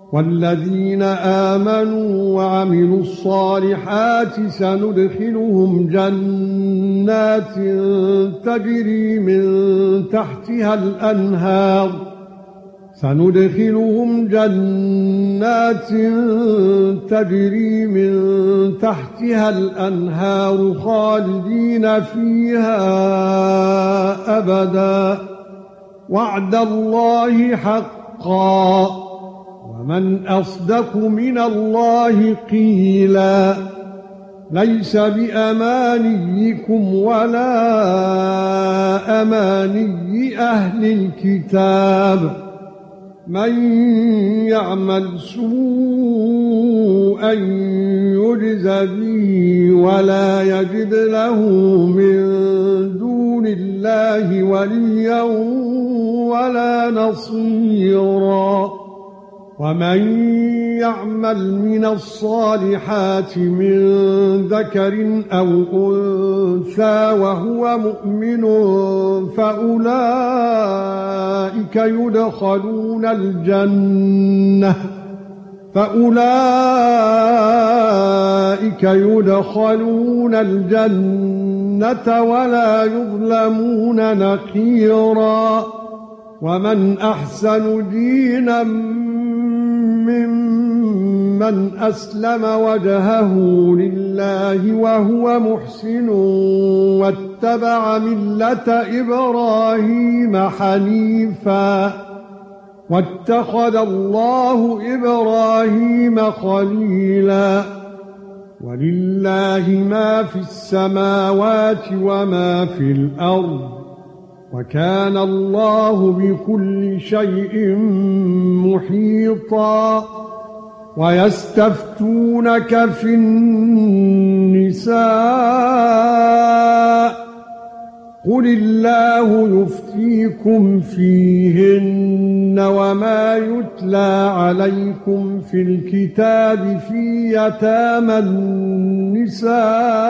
والذين آمنوا وعملوا الصالحات سندخلهم جنات تجري من تحتها الأنهار خالدين فيها أبدا وعد الله حقا ومن أصدق من الله قيلا ليس بأمانيكم ولا أماني أهل الكتاب من يعمل سوءا يجز به ولا يجد له من دون الله وليا ولا نصيرا ومن يعمل من الصالحات من ذكر أو أنثى وهو مؤمن فأولئك يدخلون الجنة ولا يظلمون نقيرا ومن أحسن دينا ممن أسلم وجهه لله وهو محسن واتبع ملة إبراهيم حنيفا واتخذ الله إبراهيم خليلا ولله ما في السماوات وما في الأرض وكان الله بكل شيء محيطا ويستفتونك في النساء قل الله يفتيكم فيهن وما يتلى عليكم في الكتاب في يتامى النساء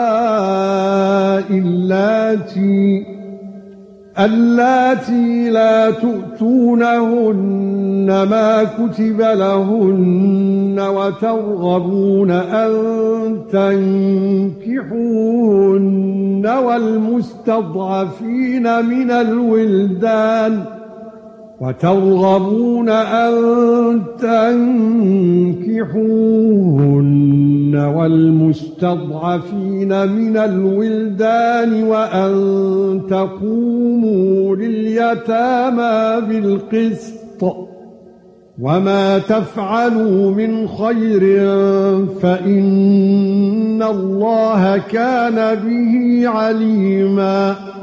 اللاتي لا تؤتونهن ما كتب لهن وترغبون أن تنكحوهن والمستضعفين من الولدان وأن تقوموا لليتامى بالقسط وما تفعلوا من خير فإن الله كان به عليما